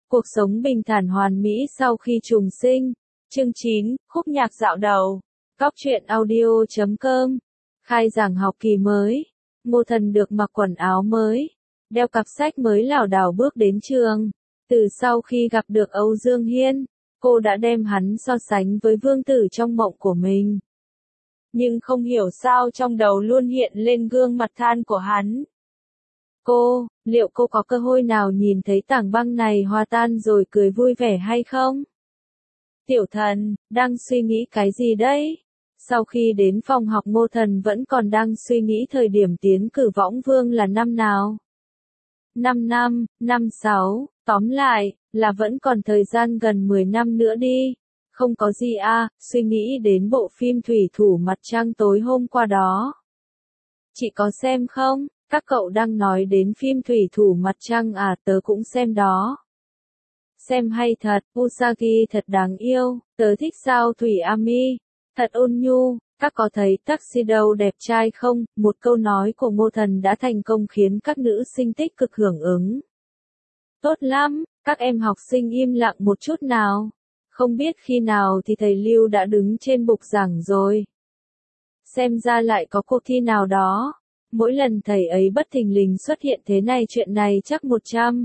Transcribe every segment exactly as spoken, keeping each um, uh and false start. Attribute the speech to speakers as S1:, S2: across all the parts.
S1: Cuộc sống bình thản hoàn mỹ sau khi trùng sinh. Chương chín, khúc nhạc dạo đầu. Góc truyện audio chấm com. Khai giảng học kỳ mới. Ngô Thần được mặc quần áo mới, đeo cặp sách mới lảo đảo bước đến trường. Từ sau khi gặp được Âu Dương Hiên, cô đã đem hắn so sánh với vương tử trong mộng của mình. Nhưng không hiểu sao trong đầu luôn hiện lên gương mặt than của hắn. Cô, liệu cô có cơ hội nào nhìn thấy tảng băng này hòa tan rồi cười vui vẻ hay không? Tiểu Thần, đang suy nghĩ cái gì đấy? Sau khi đến phòng học Ngô Thần vẫn còn đang suy nghĩ thời điểm tiến cử Võng Vương là năm nào. Năm năm, năm sáu, tóm lại, là vẫn còn thời gian gần mười năm nữa đi. Không có gì à, suy nghĩ đến bộ phim Thủy Thủ Mặt Trăng tối hôm qua đó. Chị có xem không? Các cậu đang nói đến phim Thủy Thủ Mặt Trăng à, tớ cũng xem đó. Xem hay thật, Usagi thật đáng yêu, tớ thích sao Thủy Ami, thật ôn nhu. Các có thấy Tuxedo đẹp trai không? Một câu nói của Ngô Thần đã thành công khiến các nữ sinh tích cực hưởng ứng. Tốt lắm, các em học sinh im lặng một chút nào. Không biết khi nào thì thầy Lưu đã đứng trên bục giảng rồi. Xem ra lại có cuộc thi nào đó. Mỗi lần thầy ấy bất thình lình xuất hiện thế này chuyện này chắc một trăm.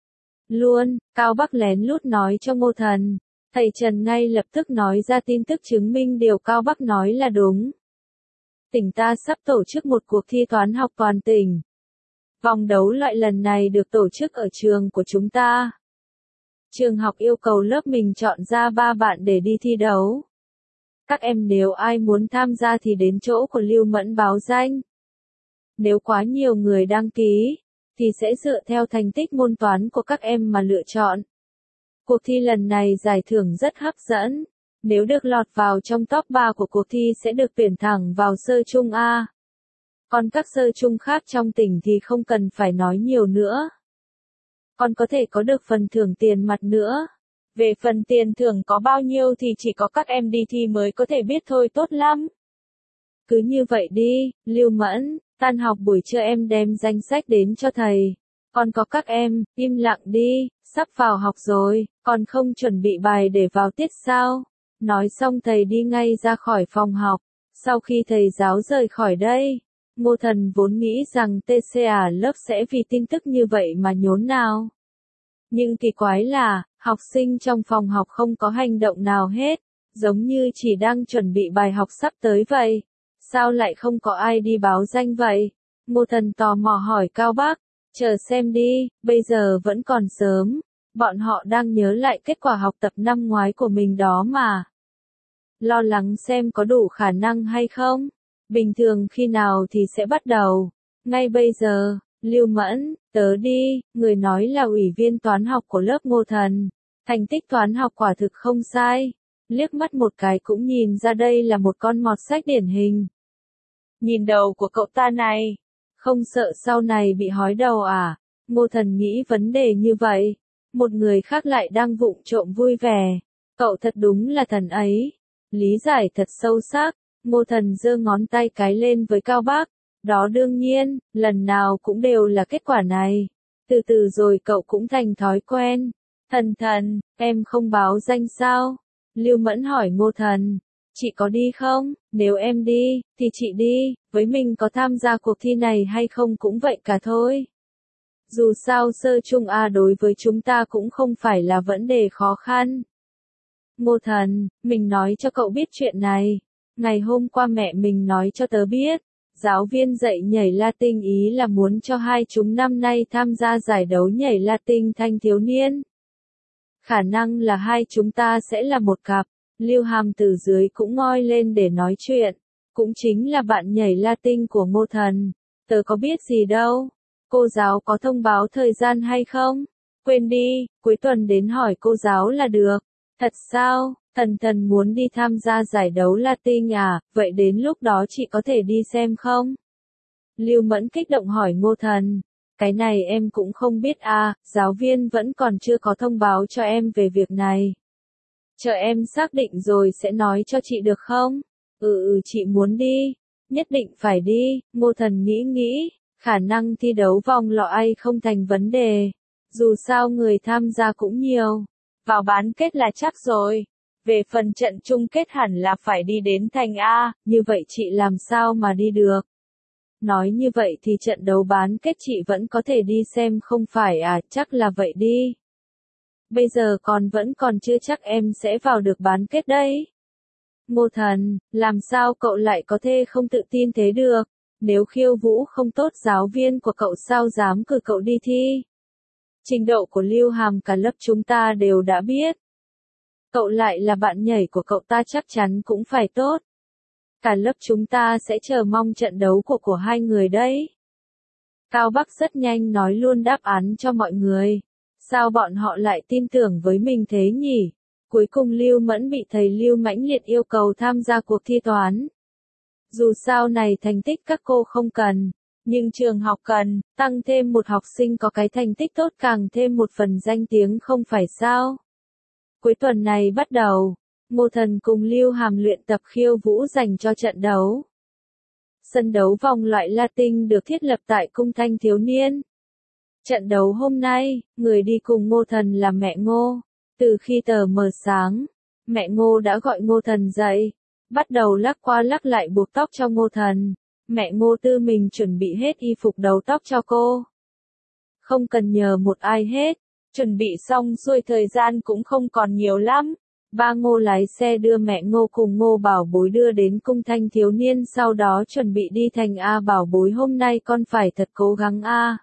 S1: Luôn, Cao Bắc lén lút nói cho Ngô Thần. Thầy Trần ngay lập tức nói ra tin tức chứng minh điều Cao Bắc nói là đúng. Tỉnh ta sắp tổ chức một cuộc thi toán học toàn tỉnh. Vòng đấu loại lần này được tổ chức ở trường của chúng ta. Trường học yêu cầu lớp mình chọn ra ba bạn để đi thi đấu. Các em nếu ai muốn tham gia thì đến chỗ của Lưu Mẫn báo danh. Nếu quá nhiều người đăng ký, thì sẽ dựa theo thành tích môn toán của các em mà lựa chọn. Cuộc thi lần này giải thưởng rất hấp dẫn. Nếu được lọt vào trong top ba của cuộc thi sẽ được tuyển thẳng vào sơ trung A. Còn các sơ trung khác trong tỉnh thì không cần phải nói nhiều nữa. Còn có thể có được phần thưởng tiền mặt nữa. Về phần tiền thưởng có bao nhiêu thì chỉ có các em đi thi mới có thể biết thôi, tốt lắm. Cứ như vậy đi, Lưu Mẫn, tan học buổi trưa em đem danh sách đến cho thầy. Còn có các em, im lặng đi, sắp vào học rồi, còn không chuẩn bị bài để vào tiết sao? Nói xong thầy đi ngay ra khỏi phòng học. Sau khi thầy giáo rời khỏi đây, Ngô Thần vốn nghĩ rằng tê xê a lớp sẽ vì tin tức như vậy mà nhốn nháo. Nhưng kỳ quái là, học sinh trong phòng học không có hành động nào hết, giống như chỉ đang chuẩn bị bài học sắp tới vậy. Sao lại không có ai đi báo danh vậy? Ngô Thần tò mò hỏi Cao Bắc, chờ xem đi, bây giờ vẫn còn sớm, bọn họ đang nhớ lại kết quả học tập năm ngoái của mình đó mà. Lo lắng xem có đủ khả năng hay không? Bình thường khi nào thì sẽ bắt đầu? Ngay bây giờ, Lưu Mẫn, tớ đi, người nói là ủy viên toán học của lớp Ngô Thần. Thành tích toán học quả thực không sai. Liếc mắt một cái cũng nhìn ra đây là một con mọt sách điển hình. Nhìn đầu của cậu ta này, không sợ sau này bị hói đầu à? Ngô Thần nghĩ vấn đề như vậy. Một người khác lại đang vụng trộm vui vẻ. Cậu thật đúng là thần ấy. Lý giải thật sâu sắc. Ngô Thần giơ ngón tay cái lên với Cao Bắc. Đó đương nhiên, lần nào cũng đều là kết quả này. Từ từ rồi cậu cũng thành thói quen. Thần Thần, em không báo danh sao? Lưu Mẫn hỏi Ngô Thần. Chị có đi không? Nếu em đi, thì chị đi, với mình có tham gia cuộc thi này hay không cũng vậy cả thôi. Dù sao sơ trung A đối với chúng ta cũng không phải là vấn đề khó khăn. Ngô Thần, mình nói cho cậu biết chuyện này. Ngày hôm qua mẹ mình nói cho tớ biết, giáo viên dạy nhảy Latin ý là muốn cho hai chúng năm nay tham gia giải đấu nhảy Latin thanh thiếu niên. Khả năng là hai chúng ta sẽ là một cặp. Lưu Hàm từ dưới cũng ngoi lên để nói chuyện. Cũng chính là bạn nhảy Latin của Ngô Thần. Tớ có biết gì đâu. Cô giáo có thông báo thời gian hay không? Quên đi, cuối tuần đến hỏi cô giáo là được. Thật sao? Thần Thần muốn đi tham gia giải đấu Latin à? Vậy đến lúc đó chị có thể đi xem không? Lưu Mẫn kích động hỏi Ngô Thần. Cái này em cũng không biết à, giáo viên vẫn còn chưa có thông báo cho em về việc này. Chờ em xác định rồi sẽ nói cho chị được không? Ừ ừ chị muốn đi. Nhất định phải đi. Ngô Thần nghĩ nghĩ. Khả năng thi đấu vòng loại không thành vấn đề. Dù sao người tham gia cũng nhiều. Vào bán kết là chắc rồi. Về phần trận chung kết hẳn là phải đi đến thành A, như vậy chị làm sao mà đi được. Nói như vậy thì trận đấu bán kết chị vẫn có thể đi xem không phải à, chắc là vậy đi. Bây giờ còn vẫn còn chưa chắc em sẽ vào được bán kết đấy. Ngô Thần, làm sao cậu lại có thể không tự tin thế được? Nếu khiêu vũ không tốt giáo viên của cậu sao dám cử cậu đi thi? Trình độ của Lưu Hàm cả lớp chúng ta đều đã biết. Cậu lại là bạn nhảy của cậu ta chắc chắn cũng phải tốt. Cả lớp chúng ta sẽ chờ mong trận đấu của của hai người đấy. Cao Bắc rất nhanh nói luôn đáp án cho mọi người. Sao bọn họ lại tin tưởng với mình thế nhỉ? Cuối cùng Lưu Mẫn bị thầy Lưu mãnh liệt yêu cầu tham gia cuộc thi toán. Dù sao này thành tích các cô không cần, nhưng trường học cần, tăng thêm một học sinh có cái thành tích tốt càng thêm một phần danh tiếng không phải sao? Cuối tuần này bắt đầu, Ngô Thần cùng Lưu Hàm luyện tập khiêu vũ dành cho trận đấu. Sân đấu vòng loại Latin được thiết lập tại Cung Thanh Thiếu Niên. Trận đấu hôm nay, người đi cùng Ngô Thần là mẹ Ngô. Từ khi tờ mờ sáng, mẹ Ngô đã gọi Ngô Thần dậy, bắt đầu lắc qua lắc lại buộc tóc cho Ngô Thần. Mẹ Ngô tư mình chuẩn bị hết y phục đầu tóc cho cô. Không cần nhờ một ai hết, chuẩn bị xong xuôi thời gian cũng không còn nhiều lắm. Ba Ngô lái xe đưa mẹ Ngô cùng Ngô Bảo Bối đưa đến Cung Thanh Thiếu Niên sau đó chuẩn bị đi thành A. Bảo Bối hôm nay con phải thật cố gắng A.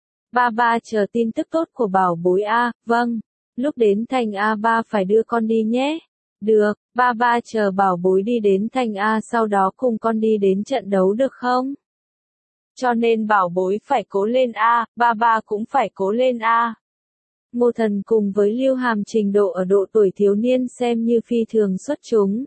S1: Ba ba chờ tin tức tốt của Bảo Bối A, vâng. Lúc đến thành A ba phải đưa con đi nhé. Được, ba ba chờ Bảo Bối đi đến thành A sau đó cùng con đi đến trận đấu được không? Cho nên Bảo Bối phải cố lên A, ba ba cũng phải cố lên A. Ngô Thần cùng với Lưu Hàm trình độ ở độ tuổi thiếu niên xem như phi thường xuất chúng.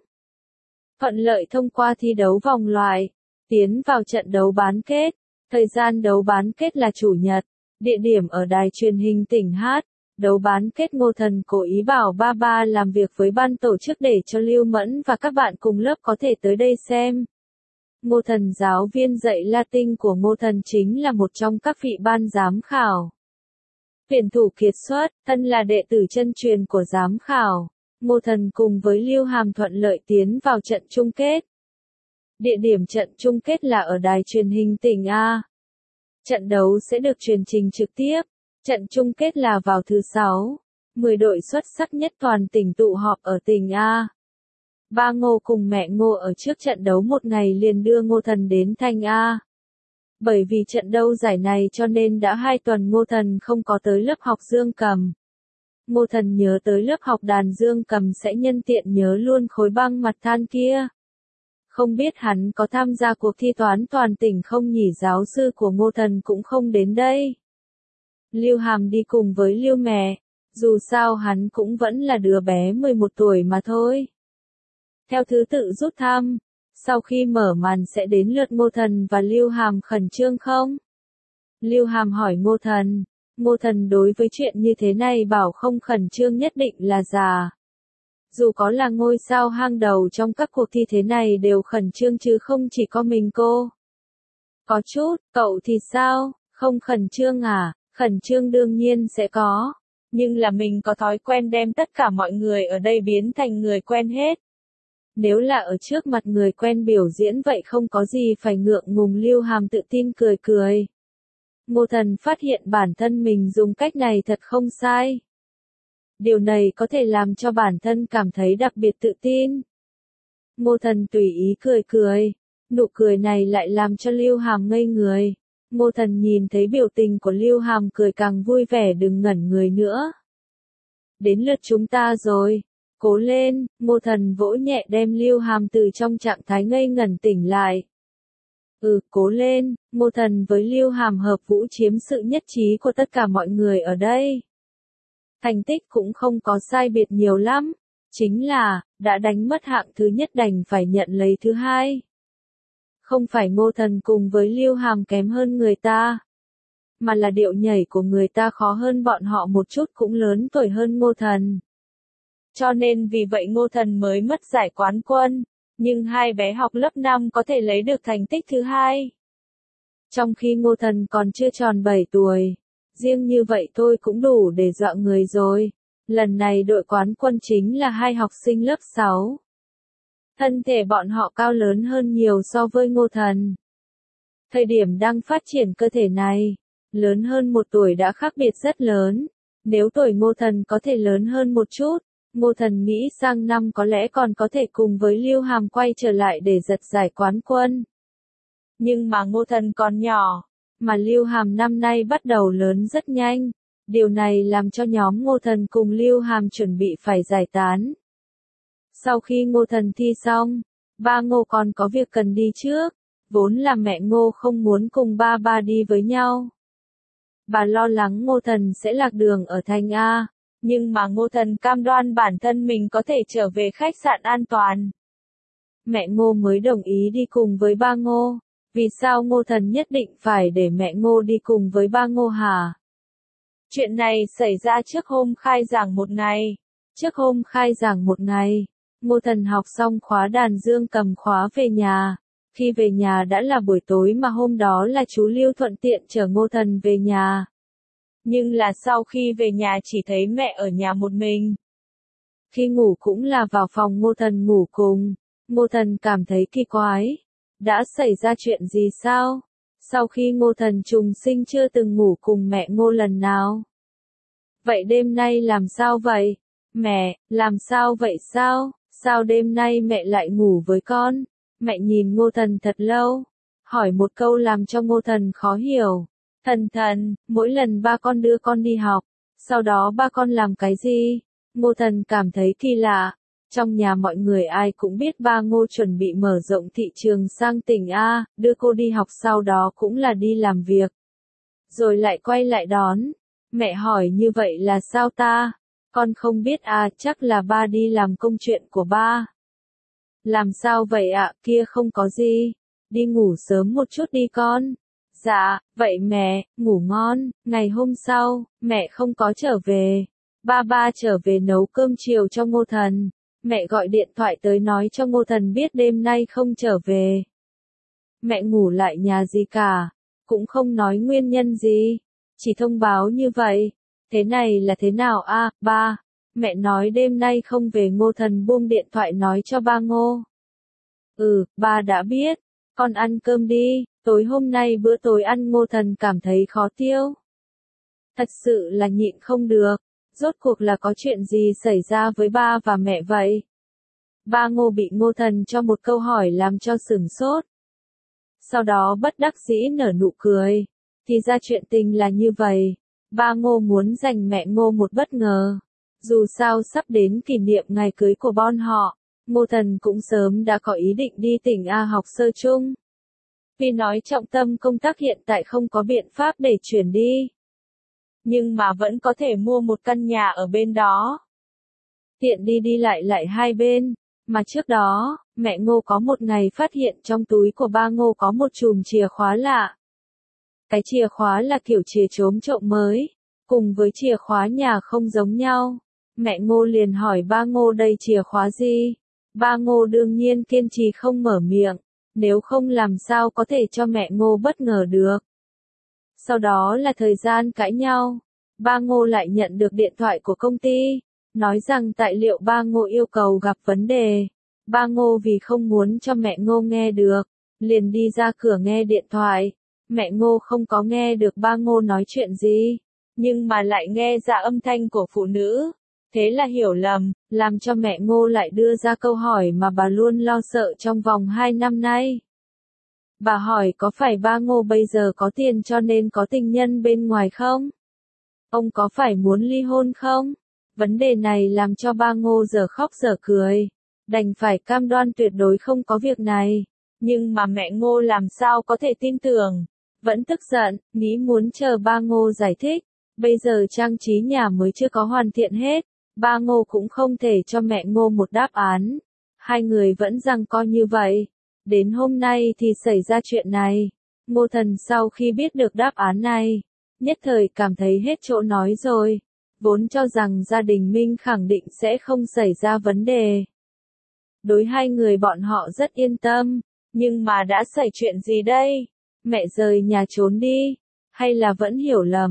S1: Thuận lợi thông qua thi đấu vòng loại, tiến vào trận đấu bán kết. Thời gian đấu bán kết là Chủ nhật, địa điểm ở đài truyền hình tỉnh Hát. Đấu bán kết Ngô Thần cố ý bảo ba ba làm việc với ban tổ chức để cho Lưu Mẫn và các bạn cùng lớp có thể tới đây xem. Ngô Thần giáo viên dạy Latin của Ngô Thần chính là một trong các vị ban giám khảo. Tuyển thủ kiệt xuất, thân là đệ tử chân truyền của giám khảo. Ngô Thần cùng với Lưu Hàm thuận lợi tiến vào trận chung kết. Địa điểm trận chung kết là ở đài truyền hình tỉnh A. Trận đấu sẽ được truyền trình trực tiếp. Trận chung kết là vào thứ sáu. mười đội xuất sắc nhất toàn tỉnh tụ họp ở tỉnh A. Ba Ngô cùng mẹ Ngô ở trước trận đấu một ngày liền đưa Ngô Thần đến thành A. Bởi vì trận đấu giải này cho nên đã hai tuần Ngô Thần không có tới lớp học dương cầm. Ngô Thần nhớ tới lớp học đàn dương cầm sẽ nhân tiện nhớ luôn khối băng mặt than kia. Không biết hắn có tham gia cuộc thi toán toàn tỉnh không nhỉ, giáo sư của Ngô Thần cũng không đến đây. Lưu Hàm đi cùng với Lưu mẹ, dù sao hắn cũng vẫn là đứa bé mười một tuổi mà thôi. Theo thứ tự rút thăm, sau khi mở màn sẽ đến lượt Ngô Thần và Lưu Hàm khẩn trương không? Lưu Hàm hỏi Ngô Thần, Ngô Thần đối với chuyện như thế này bảo không khẩn trương nhất định là già. Dù có là ngôi sao hang đầu trong các cuộc thi thế này đều khẩn trương chứ không chỉ có mình cô. Có chút, cậu thì sao, không khẩn trương à? Khẩn trương đương nhiên sẽ có, nhưng là mình có thói quen đem tất cả mọi người ở đây biến thành người quen hết. Nếu là ở trước mặt người quen biểu diễn vậy không có gì phải ngượng ngùng. Lưu Hàm tự tin cười cười. Ngô Thần phát hiện bản thân mình dùng cách này thật không sai. Điều này có thể làm cho bản thân cảm thấy đặc biệt tự tin. Ngô Thần tùy ý cười cười, nụ cười này lại làm cho Lưu Hàm ngây người. Ngô Thần nhìn thấy biểu tình của Lưu Hàm cười càng vui vẻ, đừng ngẩn người nữa. Đến lượt chúng ta rồi, cố lên, Ngô Thần vỗ nhẹ đem Lưu Hàm từ trong trạng thái ngây ngẩn tỉnh lại. Ừ, cố lên, Ngô Thần với Lưu Hàm hợp vũ chiếm sự nhất trí của tất cả mọi người ở đây. Thành tích cũng không có sai biệt nhiều lắm, chính là, đã đánh mất hạng thứ nhất đành phải nhận lấy thứ hai. Không phải Ngô Thần cùng với Lưu Hàm kém hơn người ta, mà là điệu nhảy của người ta khó hơn bọn họ một chút, cũng lớn tuổi hơn Ngô Thần. Cho nên vì vậy Ngô Thần mới mất giải quán quân, nhưng hai bé học lớp năm có thể lấy được thành tích thứ hai. Trong khi Ngô Thần còn chưa tròn bảy tuổi, riêng như vậy thôi cũng đủ để dọa người rồi. Lần này đội quán quân chính là hai học sinh lớp sáu. Thân thể bọn họ cao lớn hơn nhiều so với Ngô Thần. Thời điểm đang phát triển cơ thể này, lớn hơn một tuổi đã khác biệt rất lớn. Nếu tuổi Ngô Thần có thể lớn hơn một chút, Ngô Thần nghĩ sang năm có lẽ còn có thể cùng với Lưu Hàm quay trở lại để giật giải quán quân. Nhưng mà Ngô Thần còn nhỏ, mà Lưu Hàm năm nay bắt đầu lớn rất nhanh. Điều này làm cho nhóm Ngô Thần cùng Lưu Hàm chuẩn bị phải giải tán. Sau khi Ngô Thần thi xong, ba Ngô còn có việc cần đi trước, vốn là mẹ Ngô không muốn cùng ba ba đi với nhau. Bà lo lắng Ngô Thần sẽ lạc đường ở thành A, nhưng mà Ngô Thần cam đoan bản thân mình có thể trở về khách sạn an toàn. Mẹ Ngô mới đồng ý đi cùng với ba Ngô. Vì sao Ngô Thần nhất định phải để mẹ Ngô đi cùng với ba Ngô hả? Chuyện này xảy ra trước hôm khai giảng một ngày. Trước hôm khai giảng một ngày, Ngô Thần học xong khóa đàn dương cầm khóa về nhà. Khi về nhà đã là buổi tối mà hôm đó là chú Lưu thuận tiện chở Ngô Thần về nhà. Nhưng là sau khi về nhà chỉ thấy mẹ ở nhà một mình. Khi ngủ cũng là vào phòng Ngô Thần ngủ cùng. Ngô Thần cảm thấy kỳ quái. Đã xảy ra chuyện gì sao? Sau khi Ngô Thần trùng sinh chưa từng ngủ cùng mẹ Ngô lần nào. Vậy đêm nay làm sao vậy? Mẹ, làm sao vậy sao? Sao đêm nay mẹ lại ngủ với con? Mẹ nhìn Ngô Thần thật lâu. Hỏi một câu làm cho Ngô Thần khó hiểu. Thần thần, mỗi lần ba con đưa con đi học, sau đó ba con làm cái gì? Ngô Thần cảm thấy kỳ lạ. Trong nhà mọi người ai cũng biết ba Ngô chuẩn bị mở rộng thị trường sang tỉnh A, đưa cô đi học sau đó cũng là đi làm việc. Rồi lại quay lại đón. Mẹ hỏi như vậy là sao ta? Con không biết à, chắc là ba đi làm công chuyện của ba. Làm sao vậy ạ, à? Kia không có gì. Đi ngủ sớm một chút đi con. Dạ, vậy mẹ, ngủ ngon. Ngày hôm sau, mẹ không có trở về. Ba ba trở về nấu cơm chiều cho Ngô Thần. Mẹ gọi điện thoại tới nói cho Ngô Thần biết đêm nay không trở về. Mẹ ngủ lại nhà gì cả, cũng không nói nguyên nhân gì, chỉ thông báo như vậy. Thế này là thế nào a, à, ba? Mẹ nói đêm nay không về. Ngô Thần buông điện thoại nói cho ba Ngô. Ừ, ba đã biết, con ăn cơm đi, tối hôm nay bữa tối ăn. Ngô Thần cảm thấy khó tiêu. Thật sự là nhịn không được. Rốt cuộc là có chuyện gì xảy ra với ba và mẹ vậy? Ba Ngô bị Ngô Thần cho một câu hỏi làm cho sửng sốt. Sau đó bất đắc dĩ nở nụ cười. Thì ra chuyện tình là như vậy. Ba Ngô muốn dành mẹ Ngô một bất ngờ. Dù sao sắp đến kỷ niệm ngày cưới của bọn họ, Ngô Thần cũng sớm đã có ý định đi tỉnh A học sơ chung. Vì nói trọng tâm công tác hiện tại không có biện pháp để chuyển đi. Nhưng mà vẫn có thể mua một căn nhà ở bên đó. Tiện đi đi lại lại hai bên. Mà trước đó, mẹ Ngô có một ngày phát hiện trong túi của ba Ngô có một chùm chìa khóa lạ. Cái chìa khóa là kiểu chìa chốm trộm mới, cùng với chìa khóa nhà không giống nhau. Mẹ Ngô liền hỏi ba Ngô đây chìa khóa gì? Ba Ngô đương nhiên kiên trì không mở miệng, nếu không làm sao có thể cho mẹ Ngô bất ngờ được. Sau đó là thời gian cãi nhau, ba Ngô lại nhận được điện thoại của công ty, nói rằng tài liệu ba Ngô yêu cầu gặp vấn đề. Ba Ngô vì không muốn cho mẹ Ngô nghe được, liền đi ra cửa nghe điện thoại. Mẹ Ngô không có nghe được ba Ngô nói chuyện gì, nhưng mà lại nghe ra âm thanh của phụ nữ. Thế là hiểu lầm, làm cho mẹ Ngô lại đưa ra câu hỏi mà bà luôn lo sợ trong vòng hai năm nay. Bà hỏi có phải ba Ngô bây giờ có tiền cho nên có tình nhân bên ngoài không? Ông có phải muốn ly hôn không? Vấn đề này làm cho ba Ngô giờ khóc giờ cười. Đành phải cam đoan tuyệt đối không có việc này. Nhưng mà mẹ Ngô làm sao có thể tin tưởng. Vẫn tức giận, nghĩ muốn chờ ba Ngô giải thích. Bây giờ trang trí nhà mới chưa có hoàn thiện hết. Ba Ngô cũng không thể cho mẹ Ngô một đáp án. Hai người vẫn giằng co như vậy. Đến hôm nay thì xảy ra chuyện này. Ngô Thần sau khi biết được đáp án này, nhất thời cảm thấy hết chỗ nói rồi. Vốn cho rằng gia đình Minh khẳng định sẽ không xảy ra vấn đề. Đối hai người bọn họ rất yên tâm. Nhưng mà đã xảy chuyện gì đây? Mẹ rời nhà trốn đi? Hay là vẫn hiểu lầm?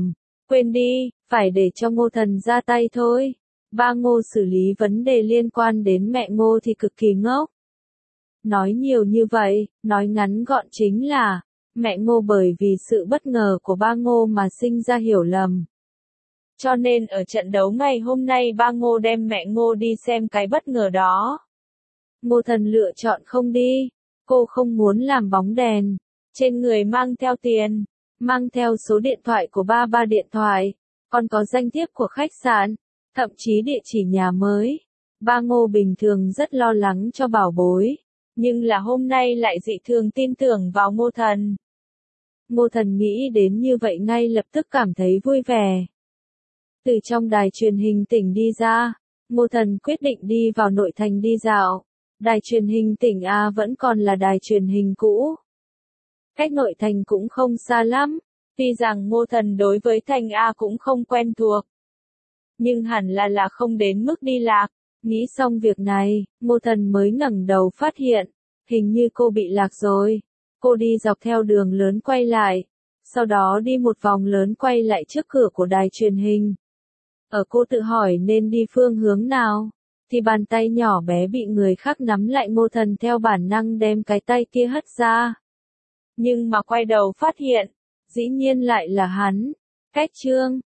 S1: Quên đi, phải để cho Ngô Thần ra tay thôi. Ba Ngô xử lý vấn đề liên quan đến mẹ Ngô thì cực kỳ ngốc. Nói nhiều như vậy, nói ngắn gọn chính là, mẹ Ngô bởi vì sự bất ngờ của ba Ngô mà sinh ra hiểu lầm. Cho nên ở trận đấu ngày hôm nay ba Ngô đem mẹ Ngô đi xem cái bất ngờ đó. Ngô Thần lựa chọn không đi, cô không muốn làm bóng đèn, trên người mang theo tiền, mang theo số điện thoại của ba ba điện thoại, còn có danh thiếp của khách sạn, thậm chí địa chỉ nhà mới. Ba Ngô bình thường rất lo lắng cho bảo bối, nhưng là hôm nay lại dị thường tin tưởng vào Ngô Thần. Ngô Thần nghĩ đến như vậy ngay lập tức cảm thấy vui vẻ. Từ trong đài truyền hình tỉnh đi ra, Ngô Thần quyết định đi vào nội thành đi dạo. Đài truyền hình tỉnh A vẫn còn là đài truyền hình cũ. Cách nội thành cũng không xa lắm, tuy rằng Ngô Thần đối với thành A cũng không quen thuộc. Nhưng hẳn là là không đến mức đi lạc. Nghĩ xong việc này, Ngô Thần mới ngẩng đầu phát hiện, hình như cô bị lạc rồi. Cô đi dọc theo đường lớn quay lại, sau đó đi một vòng lớn quay lại trước cửa của đài truyền hình. Ở cô tự hỏi nên đi phương hướng nào, thì bàn tay nhỏ bé bị người khác nắm lại. Ngô Thần theo bản năng đem cái tay kia hất ra. Nhưng mà quay đầu phát hiện, dĩ nhiên lại là hắn. Cách Trương,